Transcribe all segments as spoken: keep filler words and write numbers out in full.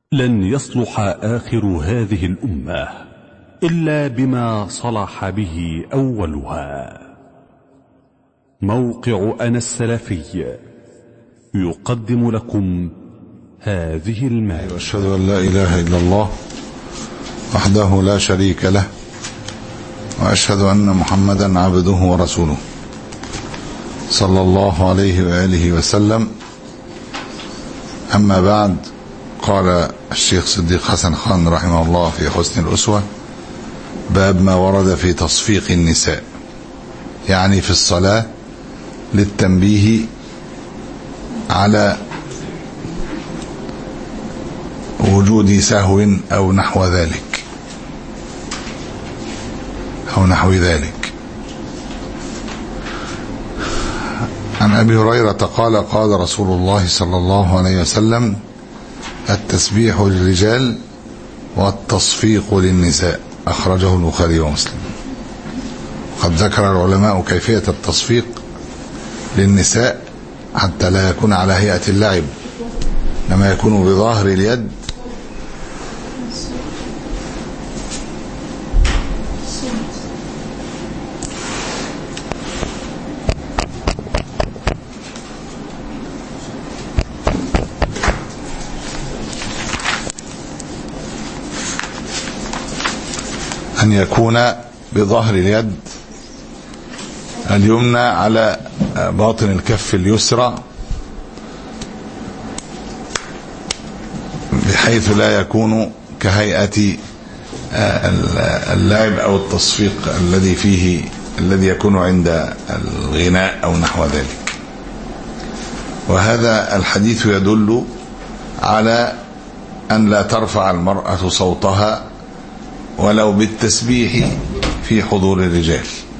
لن يصلح آخر هذه الأمة إلا بما صلح به أولها. موقع أنا السلفي يقدم لكم هذه المادة. وأشهد أن لا إله إلا الله وحده لا شريك له، وأشهد أن محمدا عبده ورسوله صلى الله عليه وآله وسلم. أما بعد، قال الشيخ صديق حسن خان رحمه الله في حسن الأسوة: باب ما ورد في تصفيق النساء، يعني في الصلاة، للتنبيه على وجود سهو أو نحو ذلك أو نحو ذلك. عن أبي هريرة قال: قال رسول الله صلى الله عليه وسلم: التسبيح للرجال والتصفيق للنساء. أخرجه البخاري ومسلم. قد ذكر العلماء كيفية التصفيق للنساء حتى لا يكون على هيئة اللعب، لما يكون بظاهر اليد أن يكون بظهر اليد اليمنى على باطن الكف اليسرى، بحيث لا يكون كهيئة اللعب أو التصفيق الذي فيه الذي يكون عند الغناء أو نحو ذلك. وهذا الحديث يدل على أن لا ترفع المرأة صوتها ولو بالتسبيح في حضور الرجال،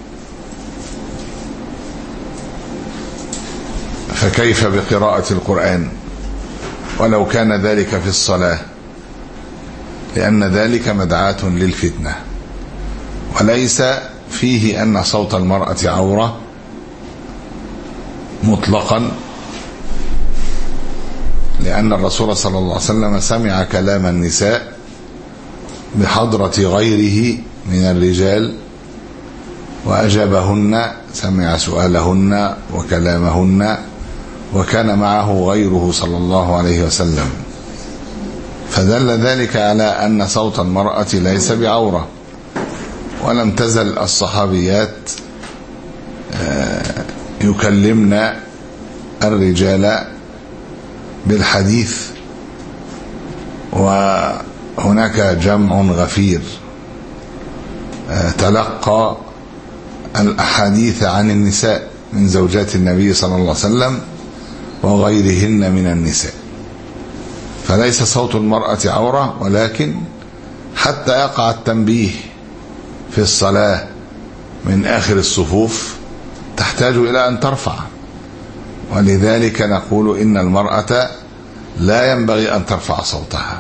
فكيف بقراءة القرآن ولو كان ذلك في الصلاة، لأن ذلك مدعاة للفتنة، وليس فيه أن صوت المرأة عورة مطلقا، لأن الرسول صلى الله عليه وسلم سمع كلام النساء بحضرة غيره من الرجال وأجابهن، سمع سؤالهن وكلامهن، وكان معه غيره صلى الله عليه وسلم، فدل ذلك على أن صوت المرأة ليس بعورة. ولم تزل الصحابيات يكلمن الرجال بالحديث، وهناك جمع غفير تلقى الأحاديث عن النساء من زوجات النبي صلى الله عليه وسلم وغيرهن من النساء، فليس صوت المرأة عورة، ولكن حتى يقع التنبيه في الصلاة من آخر الصفوف تحتاج إلى أن ترفع، ولذلك نقول إن المرأة لا ينبغي أن ترفع صوتها.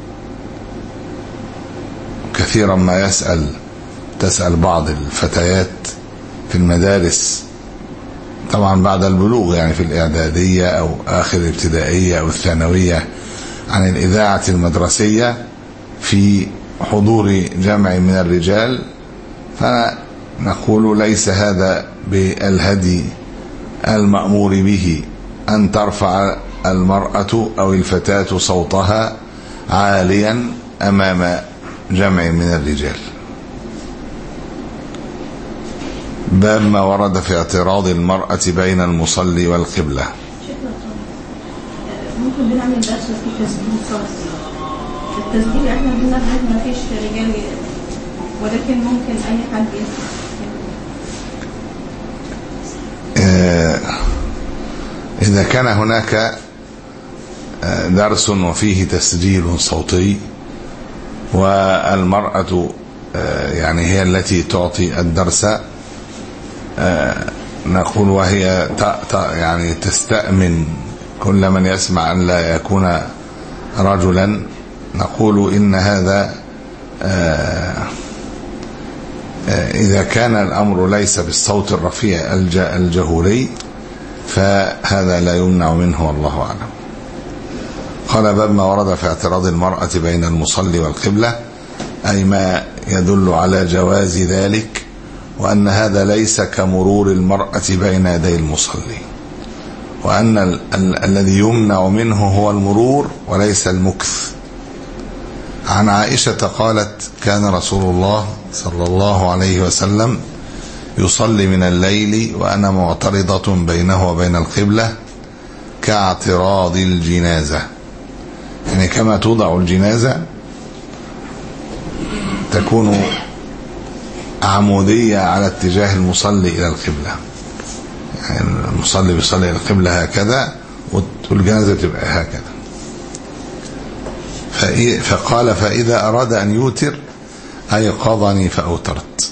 كثيرا ما يسأل تسأل بعض الفتيات في المدارس، طبعا بعد البلوغ، يعني في الإعدادية أو آخر الابتدائية أو الثانوية، عن الإذاعة المدرسية في حضور جمع من الرجال، فنقول ليس هذا بالهدي المأمور به أن ترفع المرأة أو الفتاة صوتها عاليا أمام جمع من الرجال. باب ما ورد في اعتراض المرأة بين المصلي والقبلة. ممكن بنعمل درس في تسجيل صوت. التسجيل احنا بنبهج ما فيش رجال، ولكن ممكن اي حد يسمع. إذا كان هناك درس وفيه تسجيل صوتي والمرأة يعني هي التي تعطي الدرس، نقول وهي يعني تستأمن كل من يسمع أن لا يكون رجلا، نقول إن هذا إذا كان الأمر ليس بالصوت الرفيع الجهوري فهذا لا يمنع منه، والله أعلم. قال باب ما ورد في اعتراض المرأة بين المصلي والقبلة، أي ما يدل على جواز ذلك، وأن هذا ليس كمرور المرأة بين يدي المصلي، وأن ال ال الذي يمنع منه هو المرور وليس المكث. عن عائشة قالت: كان رسول الله صلى الله عليه وسلم يصلي من الليل وأنا معترضة بينه وبين القبلة كاعتراض الجنازة، يعني كما توضع الجنازة تكون عمودية على اتجاه المصلي إلى القبلة، يعني المصلي بيصلي إلى القبلة هكذا والجنازة تبقى هكذا. فقال: فإذا أراد أن يوتر أيقظني فأوترت.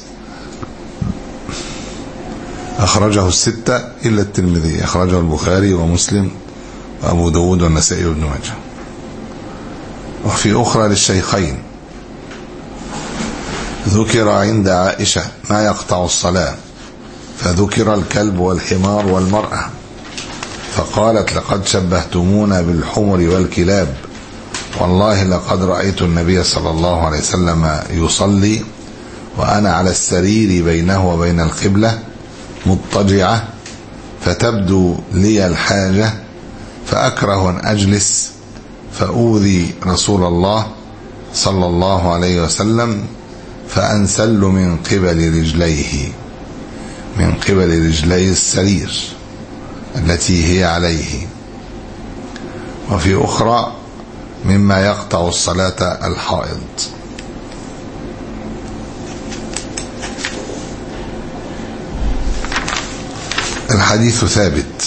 أخرجه الستة إلا الترمذي، أخرجه البخاري ومسلم وأبو داود والنسائي وابن ماجه. وفي أخرى للشيخين ذكر عند عائشة ما يقطع الصلاة، فذكر الكلب والحمار والمرأة، فقالت: لقد شبهتمونا بالحمر والكلاب، والله لقد رأيت النبي صلى الله عليه وسلم يصلي وأنا على السرير بينه وبين القبلة مضطجعة، فتبدو لي الحاجة فأكره أن أجلس فأوذي رسول الله صلى الله عليه وسلم فأنسل من قبل رجليه، من قبل رجلي السرير التي هي عليه. وفي أخرى مما يقطع الصلاة الحائض. الحديث ثابت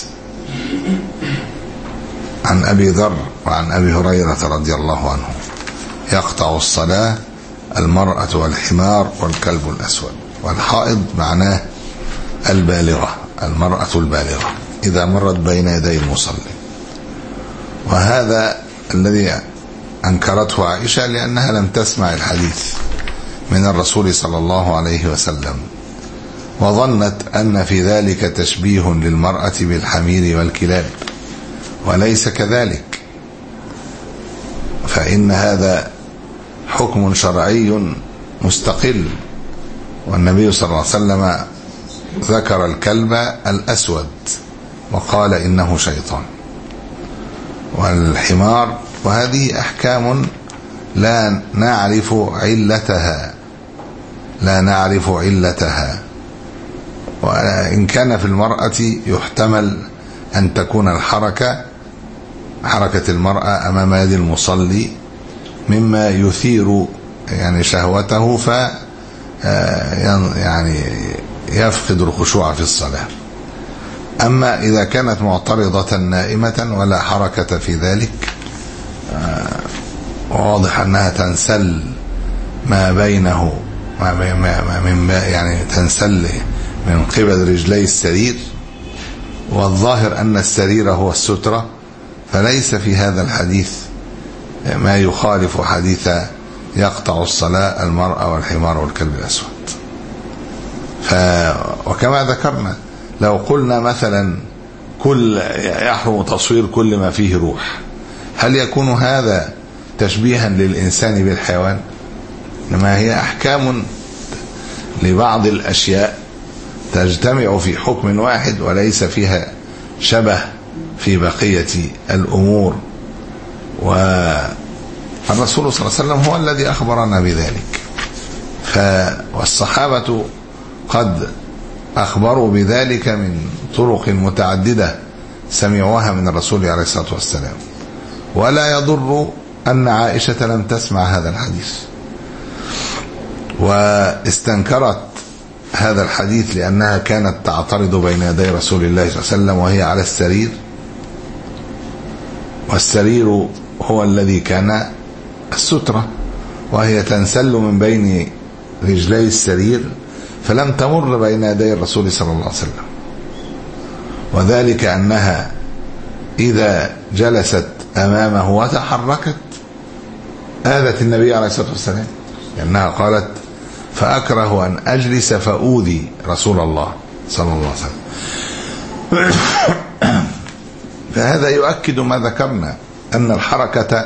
عن أبي ذر وعن أبي هريرة رضي الله عنه: يقطع الصلاة المرأة والحمار والكلب الأسود. والحائض معناه البالغة، المرأة البالغة إذا مرت بين يدي المصلي. وهذا الذي أنكرته عائشة لأنها لم تسمع الحديث من الرسول صلى الله عليه وسلم، وظنت أن في ذلك تشبيه للمرأة بالحمير والكلاب، وليس كذلك، فإن هذا حكم شرعي مستقل. والنبي صلى الله عليه وسلم ذكر الكلب الأسود وقال إنه شيطان، والحمار، وهذه أحكام لا نعرف علتها لا نعرف علتها وإن كان في المرأة يحتمل أن تكون الحركة حركة المرأة أمام يد المصلي مما يثير يعني شهوته، ف يعني يفقد الخشوع في الصلاة. أما إذا كانت معترضة نائمة ولا حركة في ذلك، واضح أنها تنسل ما بينه ما من يعني تنسل من قبل رجلي السرير، والظاهر أن السرير هو السترة، فليس في هذا الحديث ما يخالف حديث يقطع الصلاة المرأة والحمار والكلب الأسود. ف وكما ذكرنا لو قلنا مثلا كل يحرم تصوير كل ما فيه روح، هل يكون هذا تشبيها للإنسان بالحيوان؟ إنما هي أحكام لبعض الأشياء تجتمع في حكم واحد وليس فيها شبه في بقية الأمور. والرسول صلى الله عليه وسلم هو الذي أخبرنا بذلك، ف والصحابة قد أخبروا بذلك من طرق متعددة سمعوها من الرسول عليه الصلاة والسلام. ولا يضر أن عائشة لم تسمع هذا الحديث واستنكرت هذا الحديث لأنها كانت تعترض بين يدي رسول الله صلى الله عليه وسلم وهي على السرير، والسرير هو الذي كان السترة، وهي تنسل من بين رجلي السرير، فلم تمر بين يدي الرسول صلى الله عليه وسلم. وذلك أنها إذا جلست أمامه وتحركت آذت النبي عليه الصلاة والسلام، لأنها قالت: فأكره أن أجلس فأوذي رسول الله صلى الله عليه وسلم. فهذا يؤكد ما ذكرنا أن الحركة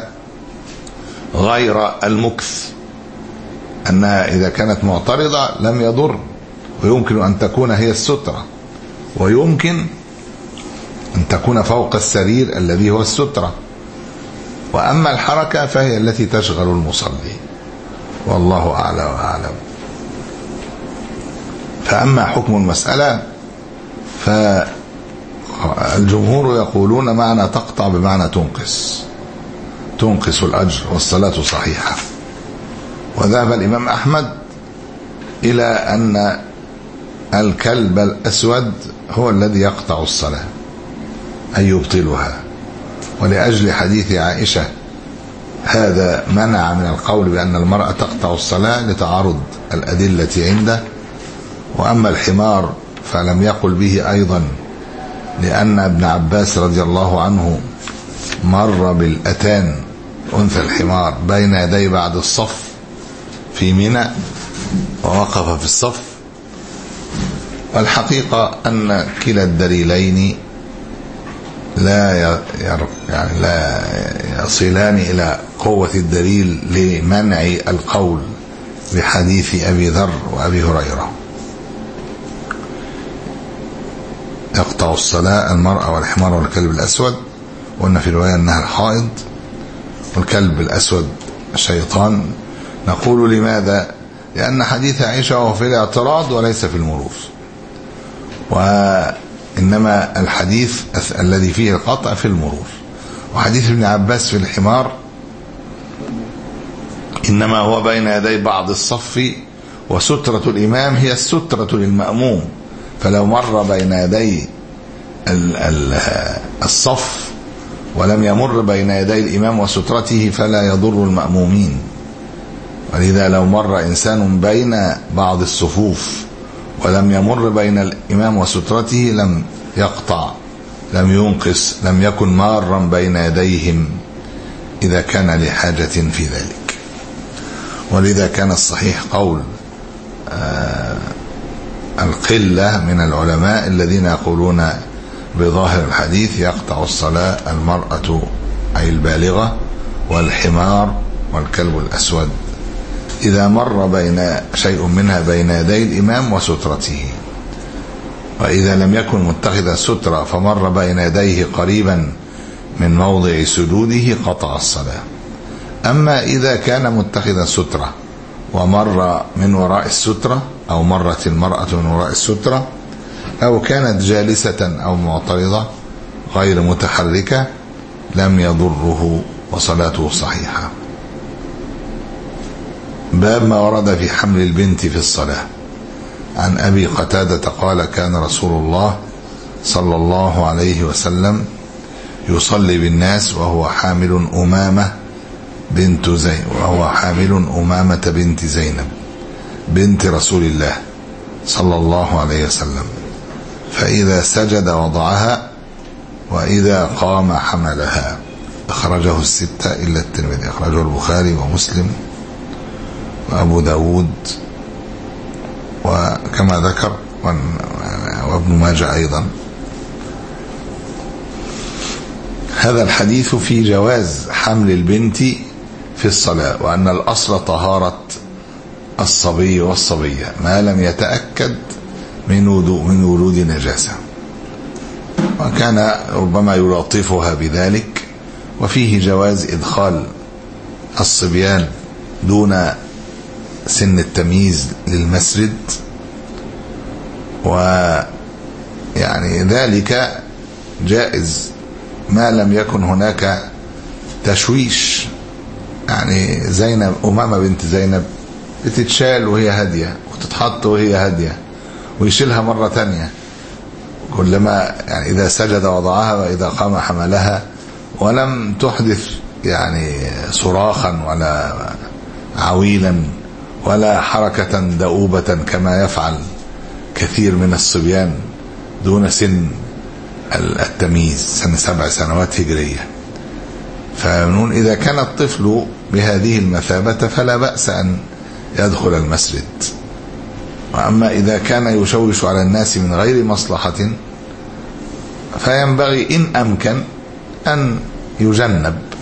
غير المكث، أنها إذا كانت معترضة لم يضر، ويمكن أن تكون هي السترة، ويمكن أن تكون فوق السرير الذي هو السترة. وأما الحركة فهي التي تشغل المصلي، والله أعلى وأعلم. فأما حكم المسألة فالجمهور يقولون معنى تقطع بمعنى تنقص، تنقص الأجر والصلاة صحيحة. وذهب الإمام أحمد إلى أن الكلب الأسود هو الذي يقطع الصلاة أي يبطلها، ولأجل حديث عائشة هذا منع من القول بأن المرأة تقطع الصلاة لتعارض الأدلة عنده. وأما الحمار فلم يقل به أيضا، لأن ابن عباس رضي الله عنه مر بالأتان أنثى الحمار بين يدي بعد الصف في منى ووقف في الصف. والحقيقة أن كلا الدليلين لا يعني لا يصلان إلى قوة الدليل لمنع القول بحديث أبي ذر وأبي هريرة. يقطع الصلاة المرأة والحمار والكلب الأسود، وأن في رواية أنها الحائض، والكلب الأسود شيطان. نقول لماذا؟ لأن حديث عائشة هو في الاعتراض وليس في المروف، وإنما الحديث الذي فيه القطع في المروف. وحديث ابن عباس في الحمار إنما هو بين يدي بعض الصف، وسترة الإمام هي السترة للمأموم، فلو مر بين يدي الصف ولم يمر بين يدي الإمام وسترته فلا يضر المأمومين. ولذا لو مر إنسان بين بعض الصفوف ولم يمر بين الإمام وسترته لم يقطع، لم ينقص، لم يكن مارا بين يديهم إذا كان لحاجة في ذلك. ولذا كان الصحيح قول آه القلة من العلماء الذين يقولون بظاهر الحديث يقطع الصلاة المرأة أي البالغة والحمار والكلب الأسود إذا مر بين شيء منها بين يدي الإمام وسترته. وإذا لم يكن متخذا سترة فمر بين يديه قريبا من موضع سجوده قطع الصلاة. أما إذا كان متخذا سترة ومر من وراء السترة، أو مرت المرأة من وراء السترة، أو كانت جالسة أو معترضة غير متحركة، لم يضره وصلاته صحيحة. باب ما ورد في حمل البنت في الصلاة. عن أبي قتادة قال كان رسول الله صلى الله عليه وسلم يصلي بالناس وهو حامل أمامة بنت زين وهو حامل أمامة بنت زينب بنت رسول الله صلى الله عليه وسلم، فإذا سجد وضعها وإذا قام حملها. أخرجه الستة إلا الترمذي، أخرجه البخاري ومسلم وأبو داود وكما ذكر وابن ماجه أيضا. هذا الحديث في جواز حمل البنت في الصلاة، وأن الأصل طهارة الصبي والصبية ما لم يتأكد من من ولود نجاسة، وكان ربما يلطفها بذلك. وفيه جواز إدخال الصبيان دون سن التمييز للمسجد، ويعني ذلك جائز ما لم يكن هناك تشويش. يعني زينب أمامة بنت زينب بتتشال وهي هادية وتتحط وهي هادية ويشيلها مرة تانية كلما يعني إذا سجد وضعها وإذا قام حملها، ولم تحدث يعني صراخا ولا عويلا ولا حركة دؤوبة كما يفعل كثير من الصبيان دون سن التمييز، سن سبع سنوات هجرية. فنقول إذا كان الطفل بهذه المثابة فلا بأس أن يدخل المسجد. وأما إذا كان يشوش على الناس من غير مصلحة فينبغي إن أمكن أن يجنب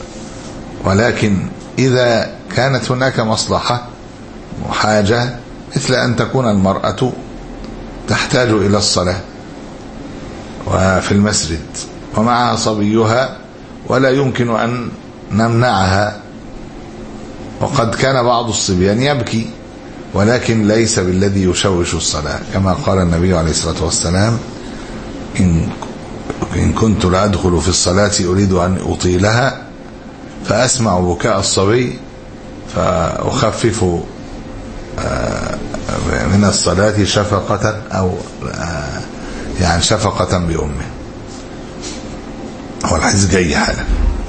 ولكن إذا كانت هناك مصلحة وحاجة مثل أن تكون المرأة تحتاج إلى الصلاة وفي المسجد ومعها صبيها ولا يمكن أن نمنعها، وقد كان بعض الصبيان يبكي ولكن ليس بالذي يشوش الصلاة، كما قال النبي عليه الصلاة والسلام: إن إن كنت لأدخل في الصلاة أريد أن أطيلها فأسمع بكاء الصبي فأخفف من الصلاة شفقة أو يعني شفقة بأمه. هو الحديث جاي حالا: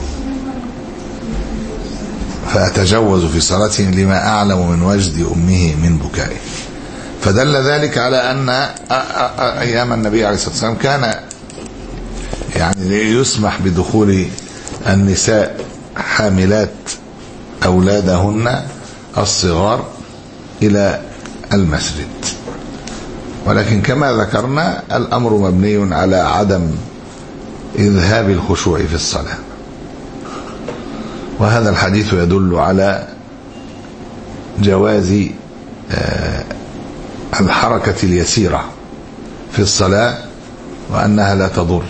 فأتجوز في صلاته لما أعلم من وجد أمه من بكائه. فدل ذلك على أن أيام النبي عليه الصلاة والسلام كان يعني يسمح بدخول النساء حاملات أولادهن الصغار إلى المسجد، ولكن كما ذكرنا الأمر مبني على عدم إذهاب الخشوع في الصلاة. وهذا الحديث يدل على جواز الحركة اليسيرة في الصلاة وأنها لا تضر،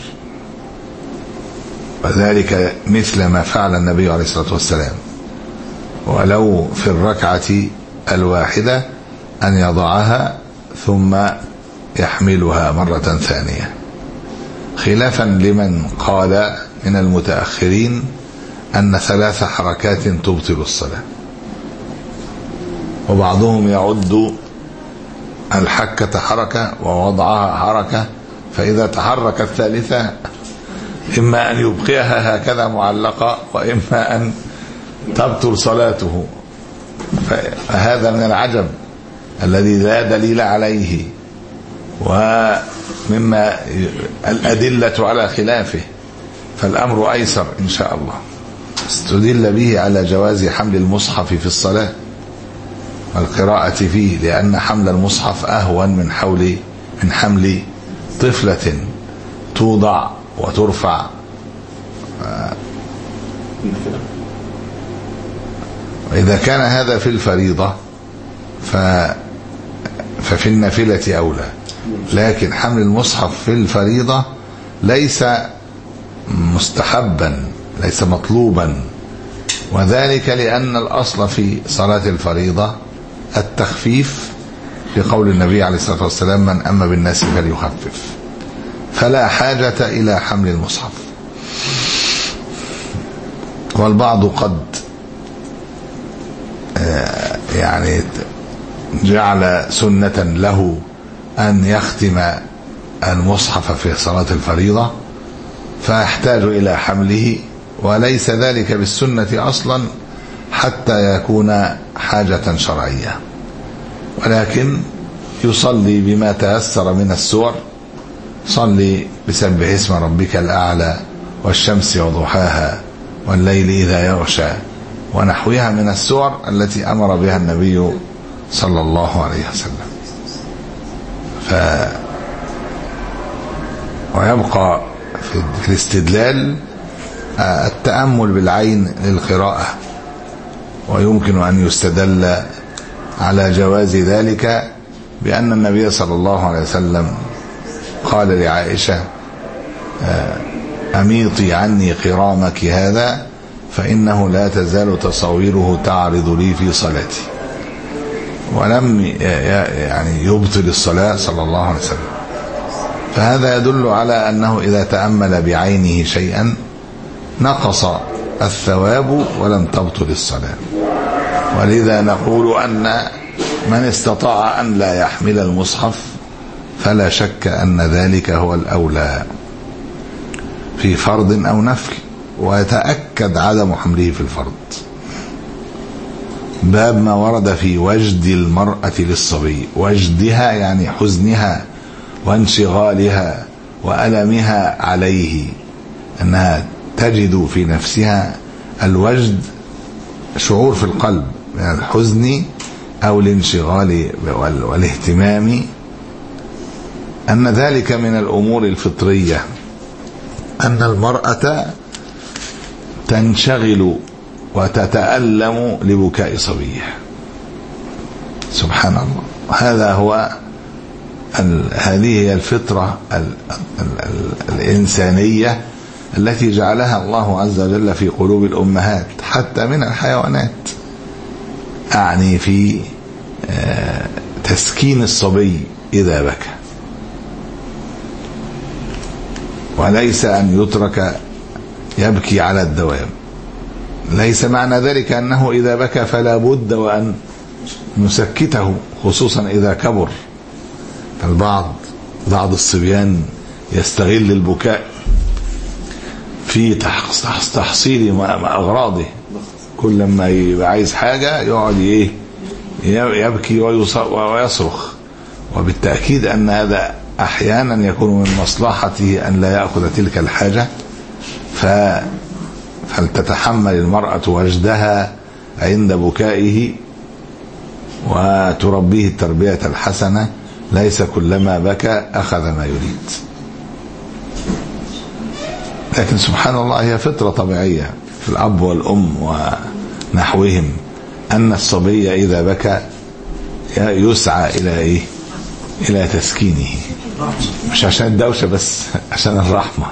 وذلك مثل ما فعل النبي عليه الصلاة والسلام، ولو في الركعة الواحدة أن يضعها ثم يحملها مرة ثانية، خلافا لمن قال من المتأخرين أن ثلاث حركات تبطل الصلاة، وبعضهم يعد الحكة حركة ووضعها حركة، فإذا تحرك الثالثة إما أن يبقيها هكذا معلقة وإما أن تبطل صلاته. فهذا من العجب الذي لا دليل عليه، ومما الأدلة على خلافه، فالأمر أيسر إن شاء الله. استدل به على جواز حمل المصحف في الصلاة والقراءة فيه، لأن حمل المصحف أهون من حول من حمل طفلة توضع وترفع. وإذا كان هذا في الفريضة ف ففي النافلة أولى، لكن حمل المصحف في الفريضة ليس مستحبا، ليس مطلوبا، وذلك لأن الأصل في صلاة الفريضة التخفيف، لقول النبي عليه الصلاة والسلام: من أما بالناس فليخفف، فلا حاجة إلى حمل المصحف. والبعض قد يعني جعل سنة له أن يختم المصحف في صلاة الفريضة فيحتاج إلى حمله، وليس ذلك بالسنة أصلا حتى يكون حاجة شرعية، ولكن يصلي بما تيسر من السور. صلي بسبح اسم ربك الأعلى والشمس وضحاها والليل إذا يغشى ونحوها من السور التي أمر بها النبي صلى الله عليه وسلم. ف ويبقى في الاستدلال التأمل بالعين للقراءة، ويمكن أن يستدل على جواز ذلك بأن النبي صلى الله عليه وسلم قال لعائشة: أميطي عني قرامك هذا فإنه لا تزال تصاويره تعرض لي في صلاتي، ولم يعني يبطل الصلاة صلى الله عليه وسلم. فهذا يدل على أنه إذا تأمل بعينه شيئا نقص الثواب ولم تبطل الصلاة. ولذا نقول أن من استطاع أن لا يحمل المصحف فلا شك أن ذلك هو الأولى في فرض أو نفل، ويتأكد عدم حمله في الفرض. باب ما ورد في وجد المرأة للصبي، وجدها يعني حزنها وانشغالها وألمها عليه، أنها تجد في نفسها الوجد، شعور في القلب من الحزن أو الانشغال والاهتمام، أن ذلك من الأمور الفطرية، أن المرأة تنشغل وتتألم لبكاء صبيها. سبحان الله. هذا هو هذه هي الفطرة ال ال ال الإنسانية التي جعلها الله عز وجل في قلوب الأمهات حتى من الحيوانات، أعني في تسكين الصبي إذا بكى، وليس أن يترك يبكي على الدوام. ليس معنى ذلك أنه إذا بكى فلا بد وأن نسكته، خصوصا إذا كبر. البعض بعض الصبيان يستغل البكاء في تحصيل أغراضه، كل ما يبقى عايز حاجة يقعد ايه يبكي ويصرخ، وبالتأكيد أن هذا أحيانا يكون من مصلحته أن لا يأخذ تلك الحاجة، فلتتحمل المرأة وجدها عند بكائه وتربيه التربية الحسنة، ليس كلما بكى أخذ ما يريد. لكن سبحان الله هي فطرة طبيعية في الأب والأم ونحوهم أن الصبي إذا بكى يسعى إلى إيه؟ إلى تسكينه، مش عشان الدوشة بس، عشان الرحمة.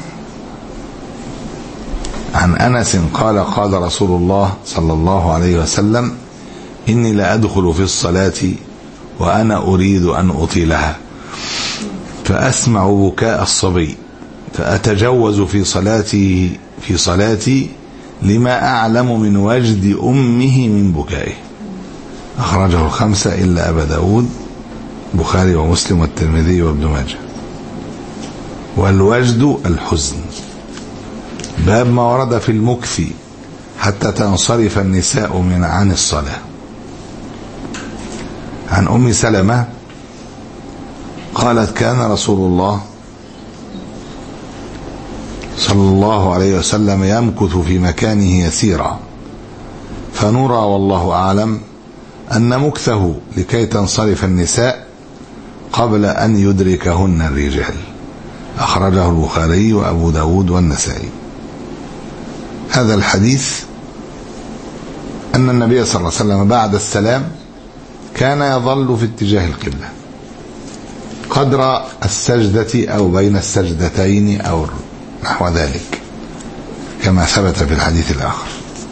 عن أنس قال قال رسول الله صلى الله عليه وسلم: إني لا أدخل في الصلاة وأنا أريد أن أطيلها فأسمع بكاء الصبي فأتجوز في صلاتي في صلاتي لما أعلم من وجد أمه من بكائه. أخرجه الخمسة إلا أبا داود، بخاري ومسلم والترمذي وابن ماجه. والوجد الحزن. باب ما ورد في المكث حتى تنصرف النساء من عن الصلاة. عن أم سلمة قالت: كان رسول الله صلى الله عليه وسلم يمكث في مكانه يسيرا، فنرى والله أعلم أن مكثه لكي تنصرف النساء قبل أن يدركهن الرجال. أخرجه البخاري وأبو داود والنسائي. هذا الحديث أن النبي صلى الله عليه وسلم بعد السلام كان يظل في اتجاه القبلة قدر السجدة أو بين السجدتين أو نحو ذلك، كما ثبت في الحديث الآخر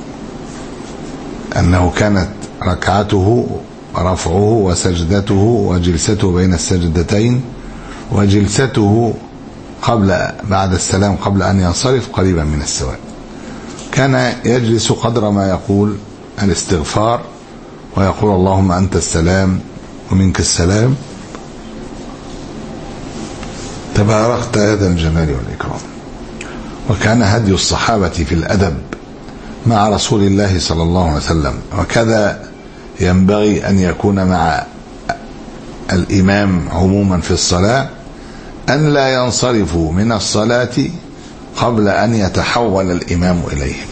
أنه كانت ركعته رفعه وسجدته وجلسته بين السجدتين وجلسته قبل بعد السلام قبل أن ينصرف قريبا من السواء. كان يجلس قدر ما يقول الاستغفار ويقول: اللهم أنت السلام ومنك السلام تباركت يا ذا الجلال والإكرام. وكان هدي الصحابة في الأدب مع رسول الله صلى الله عليه وسلم، وكذا ينبغي أن يكون مع الإمام عموما في الصلاة، أن لا ينصرفوا من الصلاة قبل أن يتحول الإمام إليهم.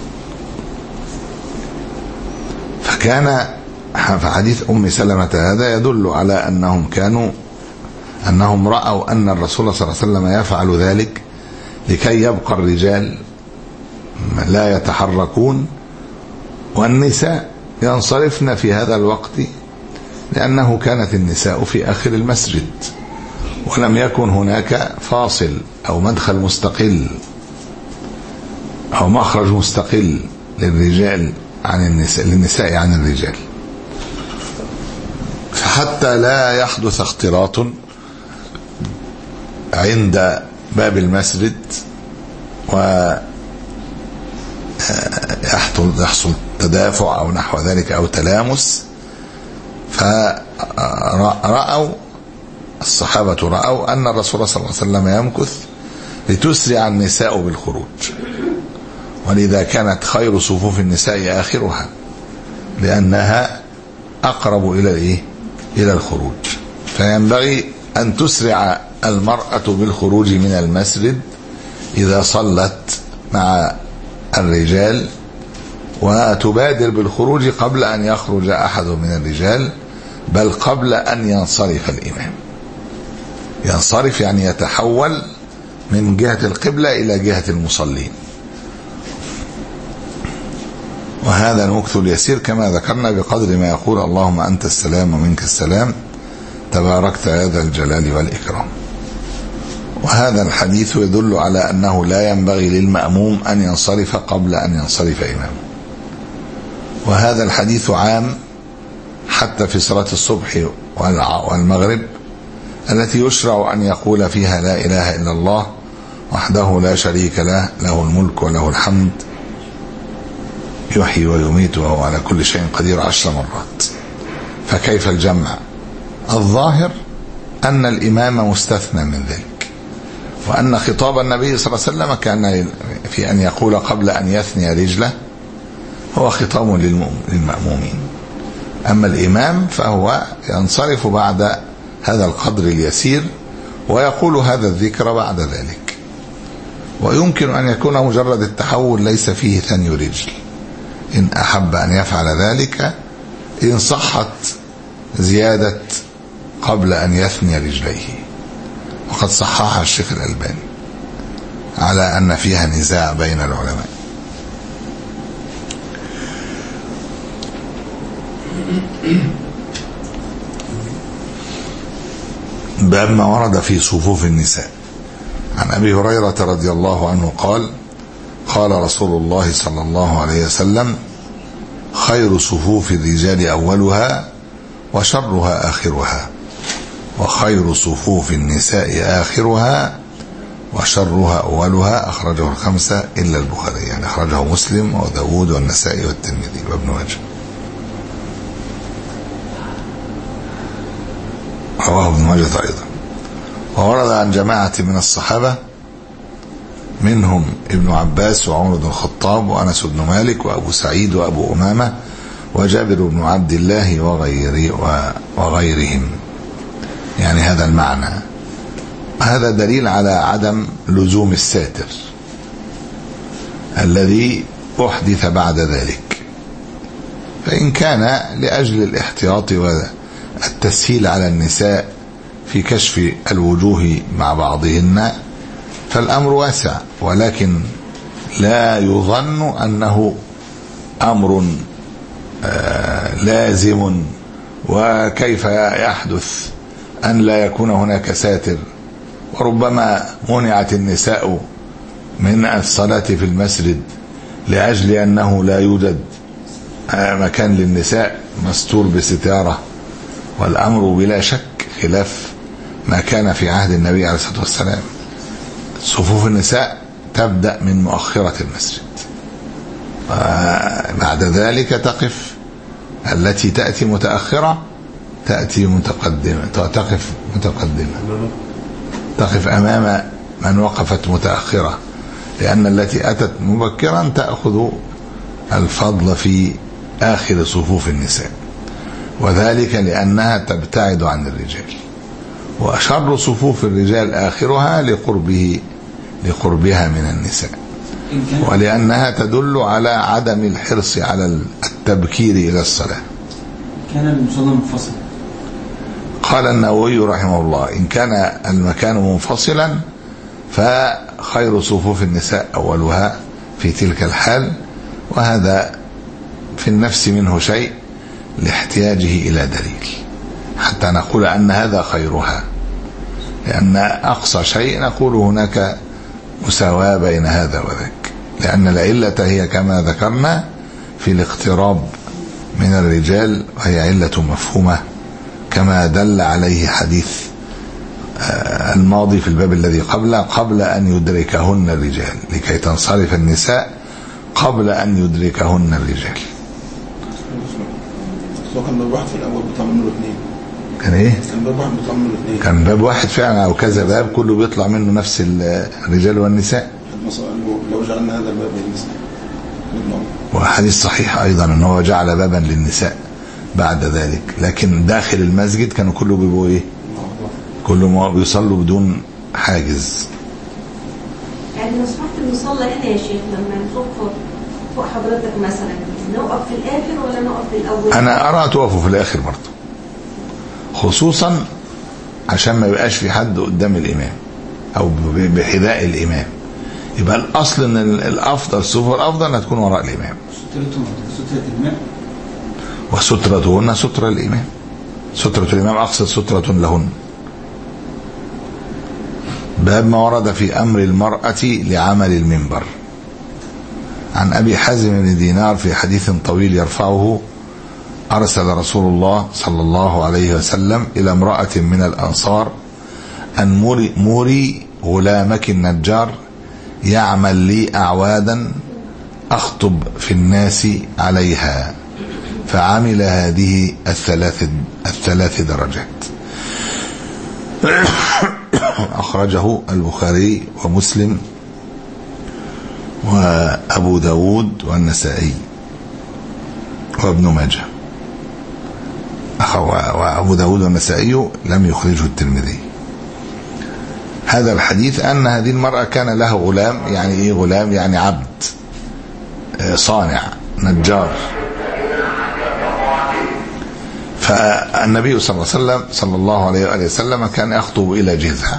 فكان في حديث أم سلمة هذا يدل على أنهم كانوا أنهم رأوا أن الرسول صلى الله عليه وسلم يفعل ذلك لكي يبقى الرجال لا يتحركون والنساء ينصرفن في هذا الوقت، لأنه كانت النساء في آخر المسجد ولم يكن هناك فاصل أو مدخل مستقل أو مخرج مستقل للرجال عن النساء للنساء عن الرجال، فحتى لا يحدث اختلاط عند باب المسجد ويحصل تدافع أو نحو ذلك أو تلامس. فرأوا الصحابة رأوا أن الرسول صلى الله عليه وسلم يمكث لتسرع النساء بالخروج، ولذا كانت خير صفوف النساء آخرها لأنها أقرب إلى الإيه؟ إلى الخروج. فينبغي أن تسرع المرأة بالخروج من المسجد إذا صلت مع الرجال، وتبادر بالخروج قبل أن يخرج أحد من الرجال، بل قبل أن ينصرف الإمام. ينصرف يعني يتحول من جهة القبلة إلى جهة المصلين. وهذا المكث اليسير كما ذكرنا بقدر ما يقول اللهم أنت السلام ومنك السلام تباركت يا ذا الجلال والإكرام. وهذا الحديث يدل على أنه لا ينبغي للمأموم أن ينصرف قبل أن ينصرف إمامه. وهذا الحديث عام حتى في صلاة الصبح والمغرب التي يشرع أن يقول فيها لا إله إلا الله وحده لا شريك له له الملك وله الحمد يحيي ويميت وهو على كل شيء قدير عشر مرات. فكيف الجمع؟ الظاهر أن الإمام مستثنى من ذلك، وأن خطاب النبي صلى الله عليه وسلم كان في أن يقول قبل أن يثني رجله هو خطاب للمأمومين. أما الإمام فهو ينصرف بعد هذا القدر اليسير ويقول هذا الذكر بعد ذلك. ويمكن أن يكون مجرد التحول ليس فيه ثني رجل إن أحب أن يفعل ذلك، إن صحت زيادة قبل أن يثني رجليه، وقد صححها الشيخ الألباني على أن فيها نزاع بين العلماء. باب ما ورد في صفوف النساء. عن أبي هريرة رضي الله عنه قال قال رسول الله صلى الله عليه وسلم خير صفوف الرجال أولها وشرها آخرها، وخير صفوف النساء آخرها وشرها أولها. أخرجه الخمسة إلا البخاري، يعني أخرجه مسلم وداود والنسائي والترمذي وابن ماجه. رواه ابن ماجه أيضا. وورد عن جماعة من الصحابة منهم ابن عباس وعمر بن الخطاب وأنس بن مالك وأبو سعيد وأبو أمامة وجابر بن عبد الله وغير وغيرهم، يعني هذا المعنى. هذا دليل على عدم لزوم الساتر الذي أحدث بعد ذلك، فإن كان لأجل الاحتياط والتسهيل على النساء في كشف الوجوه مع بعضهن فالأمر واسع، ولكن لا يظن أنه أمر لازم. وكيف يحدث أن لا يكون هناك ساتر؟ وربما منعت النساء من الصلاة في المسجد لأجل أنه لا يوجد مكان للنساء مستور بستارة، والأمر بلا شك خلاف ما كان في عهد النبي عليه الصلاة والسلام. صفوف النساء تبدأ من مؤخرة المسجد، بعد ذلك تقف التي تأتي متأخرة تأتي متقدمة، تقف متقدمة، تقف أمام من وقفت متأخرة، لأن التي أتت مبكرا تأخذ الفضل في آخر صفوف النساء، وذلك لأنها تبتعد عن الرجال. وأشر صفوف الرجال آخرها لقربه لقربها من النساء، ولأنها تدل على عدم الحرص على التبكير إلى الصلاة. كان المصلى منفصل. قال النووي رحمه الله إن كان المكان منفصلا فخير صفوف النساء أولها في تلك الحال، وهذا في النفس منه شيء لاحتياجه إلى دليل حتى نقول أن هذا خيرها، لأن أقصى شيء نقول هناك مساواة بين هذا وذاك، لأن العلة هي كما ذكرنا في الاقتراب من الرجال، وهي علة مفهومة كما دل عليه حديث الماضي في الباب الذي قبله قبل أن يدركهن الرجال، لكي تنصرف النساء قبل أن يدركهن الرجال. كان باب واحد في الأول بيطلع منه الاثنين. كان إيه؟ كان باب واحد بيطلع منه الاثنين. كان باب واحد فعلا أو كذا باب كله بيطلع منه نفس الرجال والنساء. لو جعلنا هذا الباب للنساء. وحديث صحيح أيضا أنه جعل بابا للنساء بعد ذلك، لكن داخل المسجد كانوا كله بيبقوا إيه؟ كله ما بيصلوا بدون حاجز. يعني لو سمحت المصلى هنا يا شيخ لما نشوف فوق حضرتك مثلا نوقف في الآخر ولا نوقف في الأول؟ أنا أرى توقفوا في الآخر برضه، خصوصا عشان ما يبقاش في حد قدام الإمام أو بحذاء الإمام. يبقى الأصل أن الأفضل الصفوف الأفضل أن تكون وراء الإمام. سترة الإمام وسترتهن سترة الإمام. سترة الإمام أقصد سترة لهن. باب ما ورد في أمر المرأة لعمل المنبر. عن أبي حازم بن دينار في حديث طويل يرفعه: أرسل رسول الله صلى الله عليه وسلم إلى امرأة من الأنصار أن مري, مري غلامك النجار يعمل لي أعوادا أخطب في الناس عليها، فعمل هذه الثلاث الثلاث درجات. أخرجه البخاري ومسلم وأبو داود والنسائي وابن ماجه. وأبو داود والنسائي لم يخرجه الترمذي. هذا الحديث أن هذه المرأة كان لها غلام. يعني إيه غلام؟ يعني عبد صانع نجار. فالنبي صلى الله عليه وسلم صلى الله عليه وآله وسلم كان يخطب إلى جهزها،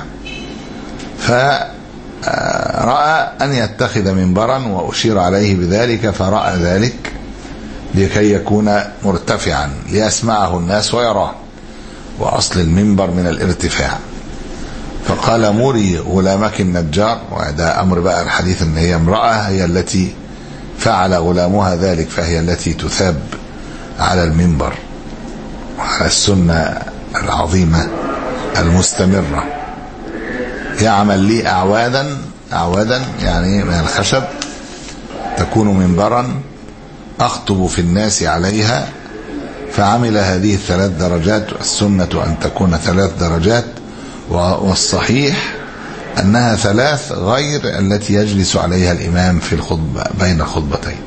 فرأى أن يتخذ منبرا وأشير عليه بذلك، فرأى ذلك لكي يكون مرتفعا ليسمعه الناس ويراه، وأصل المنبر من الارتفاع. فقال: مري غلامك النجار. وهذا أمر بقى الحديث أن هي امرأة هي التي فعل غلامها ذلك، فهي التي تثاب على المنبر وعلى السنة العظيمة المستمرة. يعمل لي أعوادا، أعوادا يعني من الخشب، تكون منبرا أخطب في الناس عليها، فعمل هذه الثلاث درجات. السنة أن تكون ثلاث درجات، والصحيح أنها ثلاث غير التي يجلس عليها الإمام في الخطبة بين الخطبتين.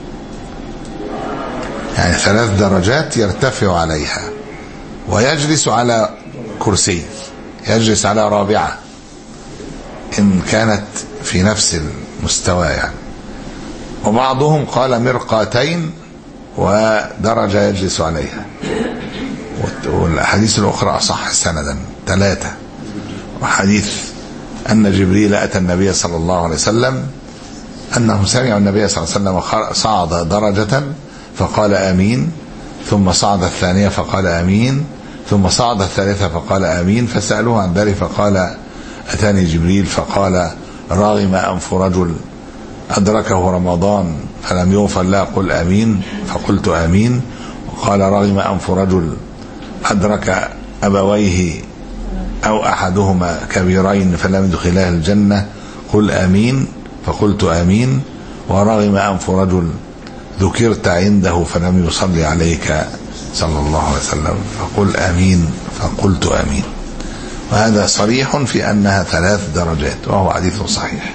يعني ثلاث درجات يرتفع عليها ويجلس على كرسي، يجلس على رابعة إن كانت في نفس المستوى يعني. وبعضهم قال مرقاتين ودرجة يجلس عليها. والحديث الأخرى أصح سندا ثلاثة. وحديث أن جبريل أتى النبي صلى الله عليه وسلم أنه سمع النبي صلى الله عليه وسلم صعد درجة فقال آمين، ثم صعد الثانية فقال آمين، ثم صعد الثالثة فقال آمين. فسألوه عن ذلك فقال: أتاني جبريل فقال: راغم أنف رجل أدركه رمضان فلم يغفر له قل آمين، فقلت آمين. وقال: راغم أنف رجل أدرك أبويه أو أحدهما كبيرين فلم يدخلاه الجنة قل آمين، فقلت آمين. ورغم أنف رجل ذكرت عنده فلم يصلي عليك صلى الله عليه وسلم فقل آمين، فقلت آمين. وهذا صريح في أنها ثلاث درجات، وهو حديث صحيح.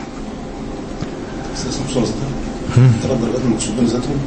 ثلاث درجات المقصودين ذاتهم؟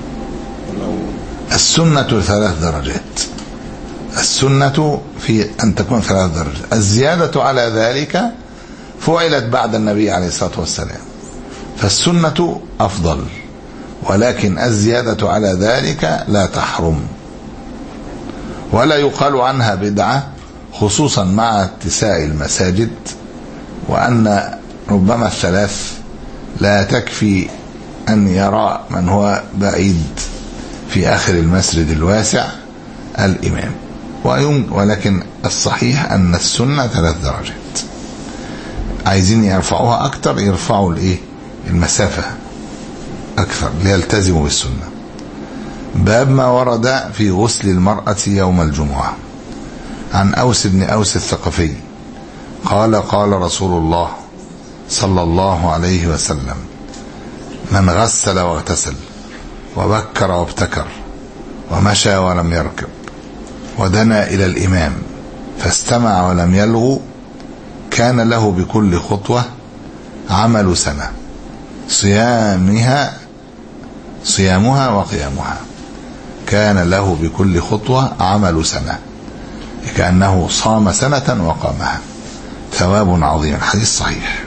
السنة ثلاث درجات. السنة في أن تكون ثلاث درجات. الزيادة على ذلك فعلت بعد النبي عليه الصلاة والسلام، فالسنة أفضل، ولكن الزيادة على ذلك لا تحرم ولا يقال عنها بدعة، خصوصا مع اتساع المساجد، وأن ربما الثلاث لا تكفي أن يرى من هو بعيد في آخر المسجد الواسع الإمام. ولكن الصحيح أن السنة ثلاث درجات. عايزين يرفعوها أكتر يرفعوا الإيه؟ المسافة أكثر ليلتزموا بالسنة. باب ما ورد في غسل المرأة يوم الجمعة. عن أوس بن أوس الثقفي قال: قال رسول الله صلى الله عليه وسلم: من غسل واغتسل وبكر وابتكر ومشى ولم يركب ودنا إلى الإمام فاستمع ولم يلغو كان له بكل خطوة عمل سنة صيامها صيامها وقيامها. كان له بكل خطوة عمل سنة، كأنه صام سنة وقامها، ثواب عظيم. الحديث صحيح،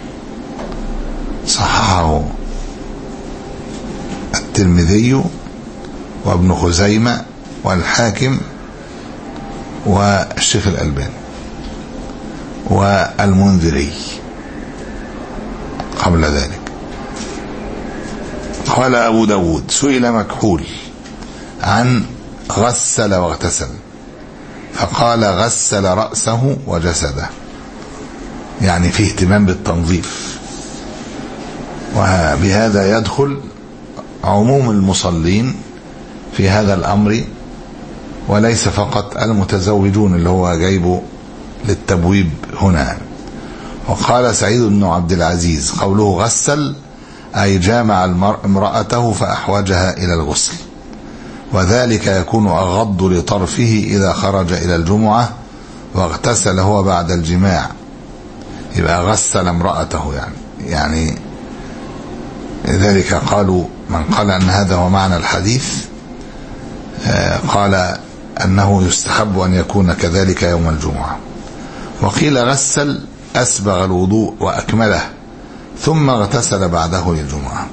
صححه الترمذي وابن خزيمة والحاكم والشيخ الألباني والمنذري قبل ذلك. قال أبو داود سئل مكحول عن غسل واغتسل فقال غسل رأسه وجسده، يعني فيه اهتمام بالتنظيف. وبهذا يدخل عموم المصلين في هذا الأمر وليس فقط المتزوجون اللي هو جايبه للتبويب هنا. وقال سعيد بن عبد العزيز قوله غسل أي جامع امرأته فأحوجها إلى الغسل، وذلك يكون أغض لطرفه إذا خرج إلى الجمعة، واغتسل هو بعد الجماع، يبقى غسل امرأته يعني يعني لذلك قالوا من قال أن هذا هو معنى الحديث قال أنه يستحب أن يكون كذلك يوم الجمعة. وقيل غسل أسبغ الوضوء وأكمله ثم اغتسل بعده للجمعة.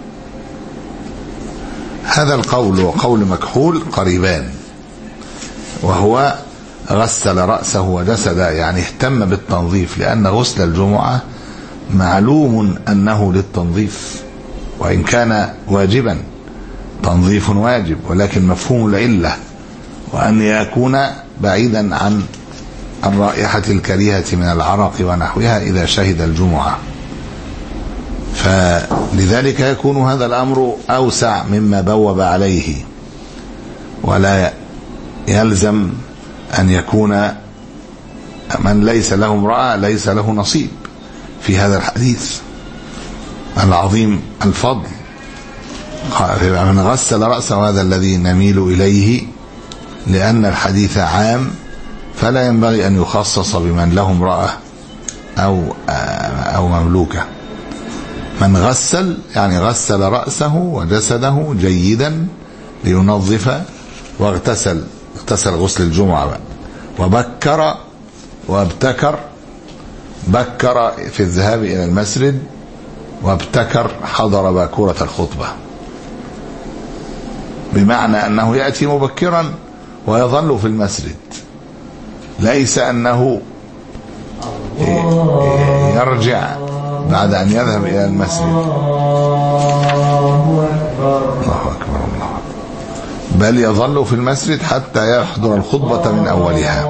هذا القول وقول مكحول قريبان، وهو غسل رأسه وجسده يعني اهتم بالتنظيف، لأن غسل الجمعة معلوم أنه للتنظيف وإن كان واجبا، تنظيف واجب، ولكن مفهوم العلة وأن يكون بعيدا عن الرائحة الكريهة من العرق ونحوها إذا شهد الجمعة. فلذلك يكون هذا الأمر أوسع مما بوب عليه، ولا يلزم أن يكون من ليس له امرأة ليس له نصيب في هذا الحديث العظيم الفضل. من غسل رأسه هذا الذي نميل إليه، لأن الحديث عام فلا ينبغي أن يخصص بمن له امرأة أو أو مملوكة. من غسل يعني غسل رأسه وجسده جيدا لينظف، واغتسل اغتسل غسل الجمعة بقى، وبكر وابتكر، بكر في الذهاب إلى المسجد، وابتكر حضر باكورة الخطبة، بمعنى أنه يأتي مبكرا ويظل في المسجد، ليس أنه يرجع بعد أن يذهب إلى المسجد. الله أكبر الله، بل يظل في المسجد حتى يحضر الخطبة من أولها.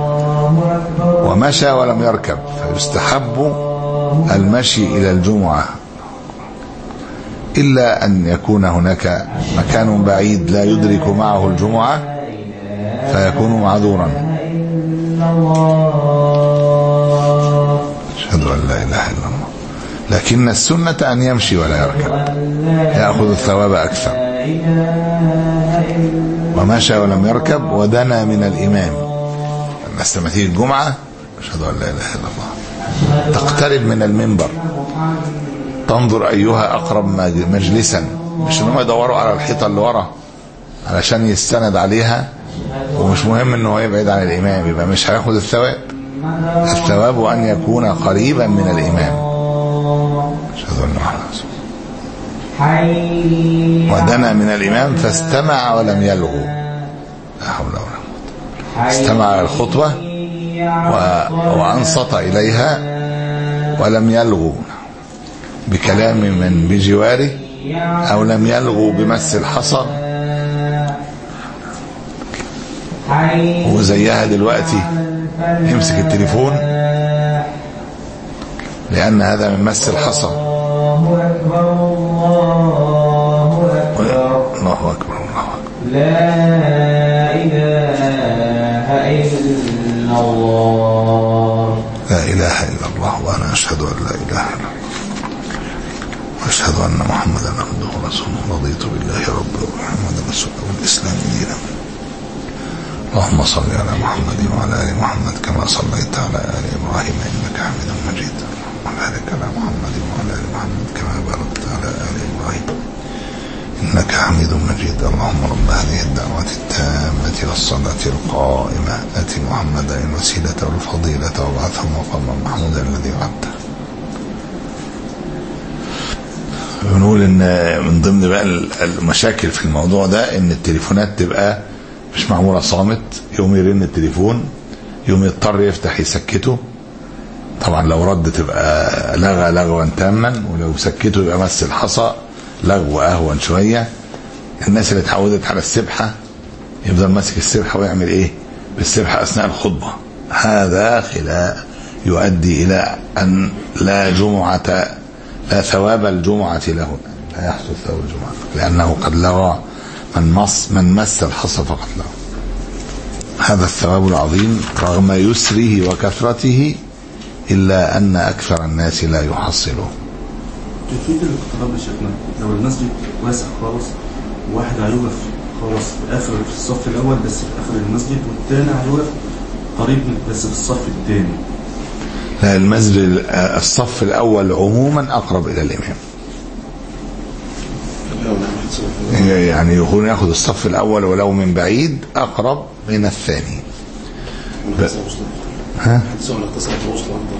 ومشى ولم يركب، فيستحب المشي إلى الجمعة، إلا أن يكون هناك مكان بعيد لا يدرك معه الجمعة فيكون معذورا. أشهد أن لا إله إلا الله. لكن السنة أن يمشي ولا يركب، يأخذ الثواب أكثر. ومشى ولم يركب ودنا من الإمام، الناس لما تيجي الجمعة أشهد أن لا إله إلا الله، تقترب من المنبر، تنظر أيها أقرب مجلسا، مش إنهم يدوروا على الحيطة اللي ورا علشان يستند عليها، ومش مهم إنه يبعد عن الإمام، يبقى مش هياخد الثواب. الثواب أن يكون قريبا من الإمام. أشهد أن محمدا رسول الله. ودنا من الإمام فاستمع ولم يلغو، لا حول ولا قوة، استمع الخطبة وأنصت إليها ولم يلغو بكلام من بجواره، أو لم يلغو بمس الحصى. وزيها دلوقتي يمسك التليفون، لأن هذا من مس الحصى. الله أكبر الله أكبر، لا إله إلا الله، لا إله إلا الله، وأنا أشهد أن لا إله إلا الله، وأشهد أن محمدا عبده ورسوله. رضيت بالله ربا وبمحمد رسولا والإسلام دينا. اللهم صل على محمد وعلى آل محمد كما صليت على آل إبراهيم إنك حميد مجيد. وبارك على محمد وعلى آل محمد كما باركت على آل إبراهيم إنك حميد مجيد. اللهم رب هذه الدعوة التامة والصلاة القائمة آت محمدا الوسيلة والفضيلة وابعثه مقاما محمودا الذي وعدته. بنقول إن من ضمن بقى المشاكل في الموضوع ده إن التليفونات تبقى مش معمولة صامت، يوم يرن التليفون يوم يضطر يفتح يسكته. طبعا لو رد تبقى لغى لغوا تاما، ولو سكته يبقى مس الحصى، لغو اهون شويه. الناس اللي اتعودت على السبحه يفضل ماسك السبحه ويعمل ايه بالسبحه اثناء الخطبه، هذا خلاف يؤدي الى ان لا جمعه لا ثواب الجمعه له، لا يحصل ثواب الجمعه لانه قد لغى من مس من مس الحصى فقد لغى. هذا الثواب العظيم رغم يسره وكثرته إلا أن أكثر الناس لا يحصله. كيفية الاقتراب يا شيخنا لو المسجد واسع خالص وواحد هيوقف خالص في آخر في الصف الأول بس في آخر المسجد، والتاني هيوقف قريب بس في الصف الثاني. لا، المسجد الصف الأول عموما أقرب إلى الإمام، يعني يكون يأخذ الصف الأول ولو من بعيد أقرب من الثاني. ب... ها؟ حدثوا على اقتصاد الوصل أفضل،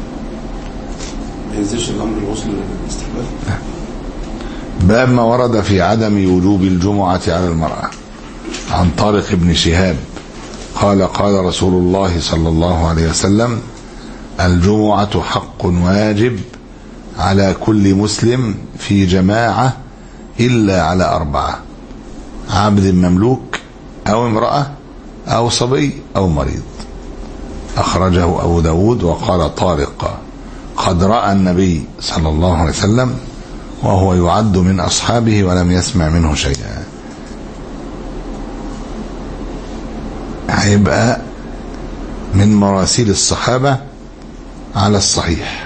ما ينزلش الأمر الوصل للاستقبال. باب ما ورد في عدم وجوب الجمعة على المرأة. عن طارق بن شهاب قال قال رسول الله صلى الله عليه وسلم: الجمعة حق واجب على كل مسلم في جماعة إلا على أربعة: عبد مملوك أو امرأة أو صبي أو مريض. أخرجه أبو داود. وقال طارق: قد رأى النبي صلى الله عليه وسلم وهو يعد من أصحابه ولم يسمع منه شيئا. هيبقى من مراسيل الصحابة على الصحيح،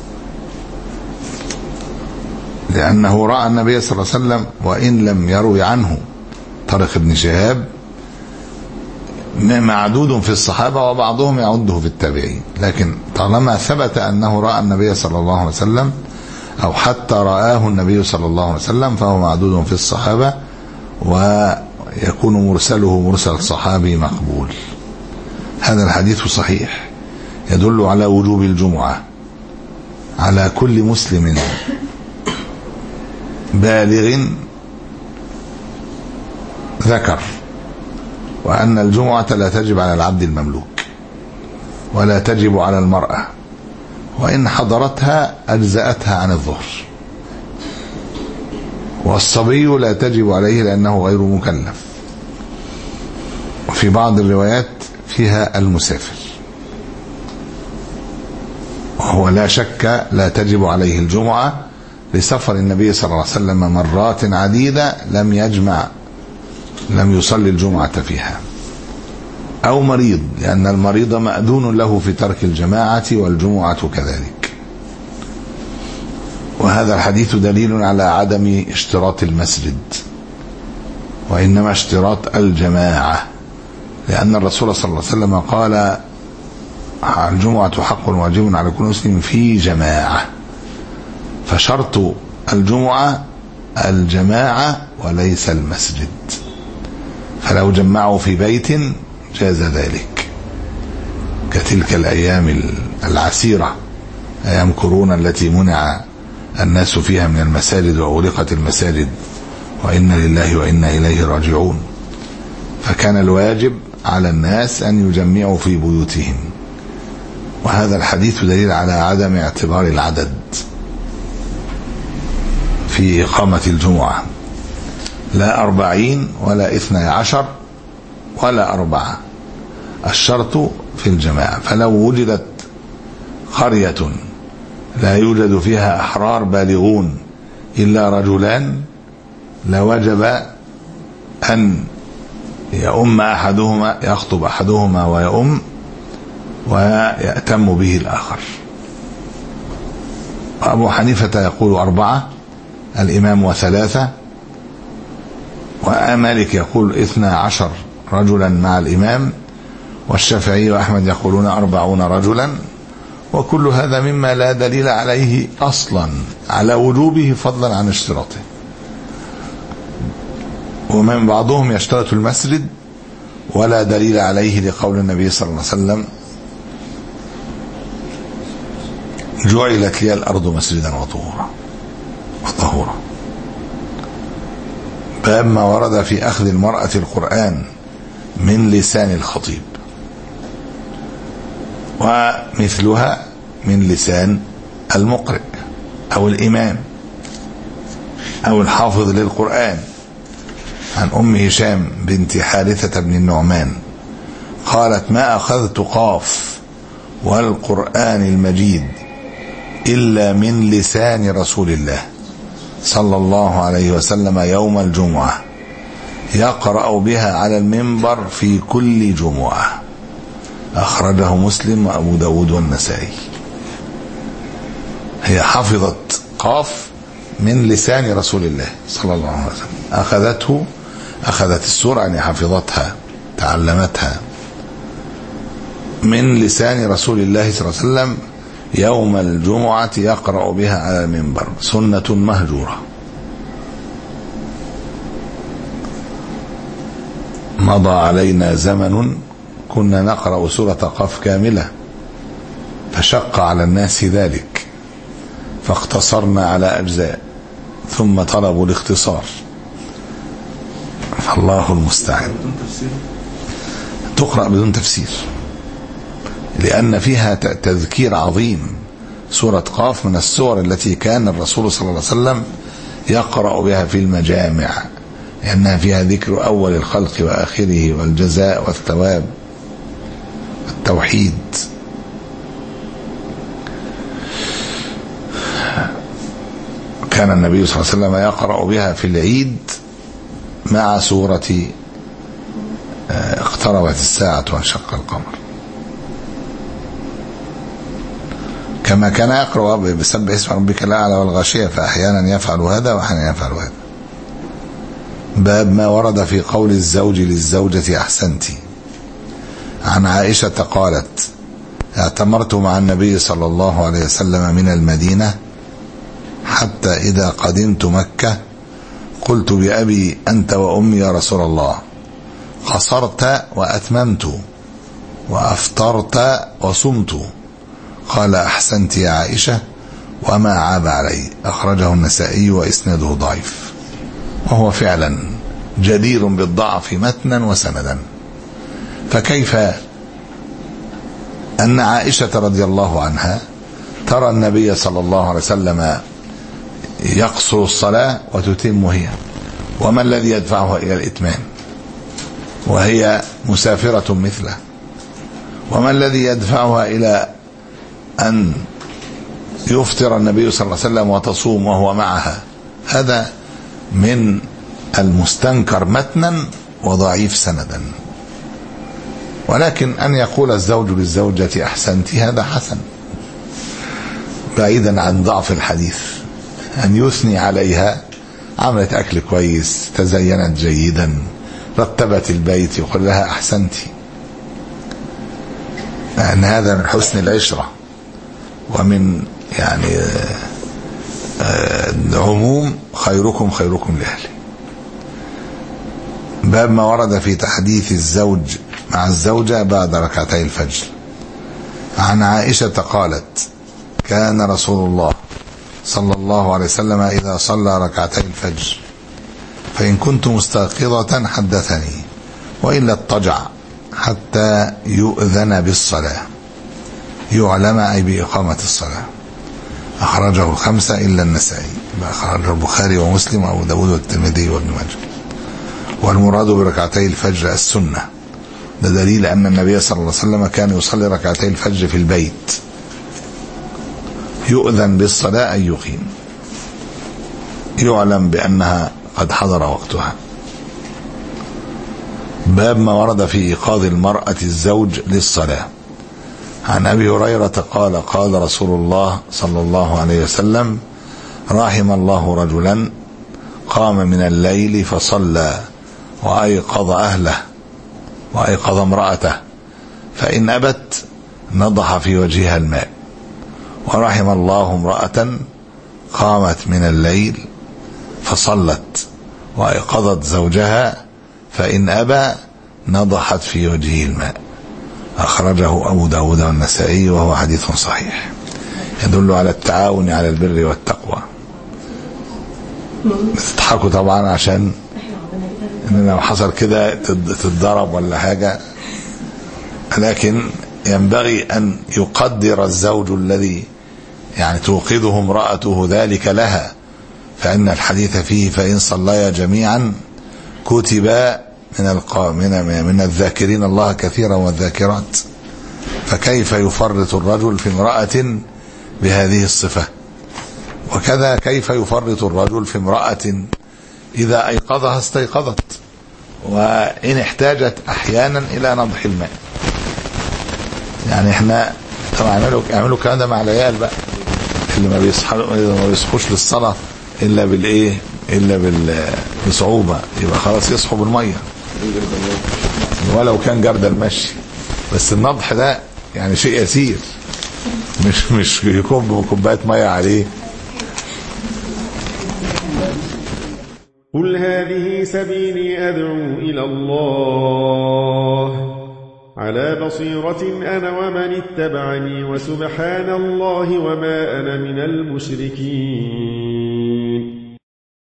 لأنه رأى النبي صلى الله عليه وسلم وإن لم يروي عنه طارق بن شهاب معدود في الصحابة وبعضهم يعده في التابعين، لكن طالما ثبت أنه رأى النبي صلى الله عليه وسلم أو حتى رآه النبي صلى الله عليه وسلم فهو معدود في الصحابة، ويكون مرسله مرسل صحابي مقبول. هذا الحديث صحيح يدل على وجوب الجمعة على كل مسلم بالغ ذكر، وأن الجمعة لا تجب على العبد المملوك ولا تجب على المرأة، وإن حضرتها أجزأتها عن الظهر، والصبي لا تجب عليه لأنه غير مكلف، وفي بعض الروايات فيها المسافر، وهو لا شك لا تجب عليه الجمعة لسفر النبي صلى الله عليه وسلم مرات عديدة لم يجمع لم يصلي الجمعة فيها، أو مريض لأن المريض مأذون له في ترك الجماعة والجمعة كذلك. وهذا الحديث دليل على عدم اشتراط المسجد وإنما اشتراط الجماعة، لأن الرسول صلى الله عليه وسلم قال: الجمعة حق واجب على كل مسلم في جماعة، فشرط الجمعة الجماعة وليس المسجد، فلو جمعوا في بيت جاز ذلك، كتلك الأيام العسيرة أيام كورونا التي منع الناس فيها من المساجد وأغلقت المساجد، وإنا لله وإنا إليه راجعون، فكان الواجب على الناس أن يجمعوا في بيوتهم. وهذا الحديث دليل على عدم اعتبار العدد في إقامة الجمعة، لا أربعين ولا اثنى عشر ولا أربعة، الشرط في الجماعة. فلو وجدت قرية لا يوجد فيها أحرار بالغون إلا رجلان لوجب أن يؤم أحدهما، يخطب أحدهما ويؤم ويأتم به الآخر. وأبو حنيفة يقول أربعة الإمام وثلاثة، ومالك يقول اثنى عشر رجلا مع الإمام، والشافعي وأحمد يقولون أربعون رجلا. وكل هذا مما لا دليل عليه أصلا على وجوبه فضلا عن اشتراطه. ومن بعضهم يشترط المسجد ولا دليل عليه لقول النبي صلى الله عليه وسلم: جعلت لي الأرض مسجدا وطهورا وطهورا. باب ما ورد في أخذ المرأة القرآن من لسان الخطيب، ومثلها من لسان المقرئ أو الإمام. أو الحافظ للقرآن عن أم هشام بنت حارثة بن النعمان قالت ما أخذت قاف والقرآن المجيد إلا من لسان رسول الله صلى الله عليه وسلم يوم الجمعة يقرأ بها على المنبر في كل جمعة. أخرجه مسلم وأبو داود والنسائي. هي حفظت قاف من لسان رسول الله صلى الله عليه وسلم، أخذته أخذت السورة يعني حفظتها تعلمتها من لسان رسول الله صلى الله عليه وسلم يوم الجمعة يقرأ بها على المنبر، سنة مهجورة. مضى علينا زمن كنا نقرأ سورة قاف كاملة فشق على الناس ذلك فاقتصرنا على أجزاء ثم طلبوا الاختصار، فالله المستعان. تقرأ بدون تفسير لأن فيها تذكير عظيم. سورة قاف من السور التي كان الرسول صلى الله عليه وسلم يقرأ بها في المجامع لأنها فيها ذكر أول الخلق وآخره والجزاء والثواب والتوحيد. كان النبي صلى الله عليه وسلم يقرأ بها في العيد مع سورة اقتربت الساعة وانشق القمر، كما كان يقرأ بسبح اسم ربك الأعلى والغاشية، فأحيانا يفعل هذا وأحيانا يفعل هذا. باب ما ورد في قول الزوج للزوجة أحسنتي. عن عائشة قالت اعتمرت مع النبي صلى الله عليه وسلم من المدينة حتى إذا قدمت مكة قلت بأبي أنت وأمي يا رسول الله قصرت وأتممت وأفطرت وصمت؟ قال أحسنت يا عائشة وما عاب علي. أخرجه النسائي وإسناده ضعيف، وهو فعلا جدير بالضعف متنا وسندا. فكيف أن عائشة رضي الله عنها ترى النبي صلى الله عليه وسلم يقصر الصلاة وتتم هي، وما الذي يدفعها إلى الإتمام وهي مسافرة مثله؟ وما الذي يدفعها إلى أن يفطر النبي صلى الله عليه وسلم وتصوم وهو معها؟ هذا من المستنكر متنا وضعيف سندا. ولكن أن يقول الزوج للزوجة أحسنتي هذا حسن، بعيدا عن ضعف الحديث. أن يثني عليها عملت أكل كويس، تزينت جيدا، رتبت البيت، يقول لها أحسنتي، لأن هذا من حسن العشرة ومن يعني عموم خيركم خيركم لأهله. باب ما ورد في تحديث الزوج مع الزوجة بعد ركعتي الفجر. عن عائشة قالت كان رسول الله صلى الله عليه وسلم إذا صلى ركعتي الفجر فإن كنت مستيقظة حدثني وإلا اضطجع حتى يؤذن بالصلاة، يعلم أي بإقامة الصلاة. أخرجه الخمسة إلا النسائي، أخرجه البخاري ومسلم وأبو داود والترمذي وابن ماجه. والمراد بركعتي الفجر السنة، ده دليل أن النبي صلى الله عليه وسلم كان يصلي ركعتي الفجر في البيت. يؤذن بالصلاة أن يقيم، يعلم بأنها قد حضر وقتها. باب ما ورد في إيقاظ المرأة الزوج للصلاة. عن أبي هريرة قال قال رسول الله صلى الله عليه وسلم رحم الله رجلا قام من الليل فصلى وأيقظ أهله وأيقظ امرأته فإن أبت نضح في وجهها الماء. ورحم الله امرأة قامت من الليل فصلت وأيقظت زوجها فإن أبى نضحت في وجهه الماء. أخرجه أبو داود والنسائي وهو حديث صحيح، يدل على التعاون على البر والتقوى. تضحكوا طبعا عشان إن لو حصل كده تتضرب ولا حاجة، لكن ينبغي أن يقدر الزوج الذي يعني توقظه امرأته ذلك لها لأن الحديث فيه فإن صليا جميعا كتبا من من من الذاكرين الله كثيرا والذاكرات، فكيف يفرط الرجل في امرأة بهذه الصفة؟ وكذا كيف يفرط الرجل في امرأة إذا أيقظها استيقظت، وإن احتاجت أحيانا إلى نضح الماء. يعني احنا طبعا يعملوا يعملوا الكلام ده مع العيال بقى اللي ما بيصحوا ما بيصحوش للصلاة إلا بالإيه إلا بالصعوبة، يبقى خلاص يصحوا بالمية ولو كان جرد المشي، بس النضح ده يعني شيء يسير، مش مش يكون بكوباية مية عليه. قل هذه سبيلي أدعو إلى الله على بصيرة أنا ومن اتبعني وسبحان الله وما أنا من المشركين.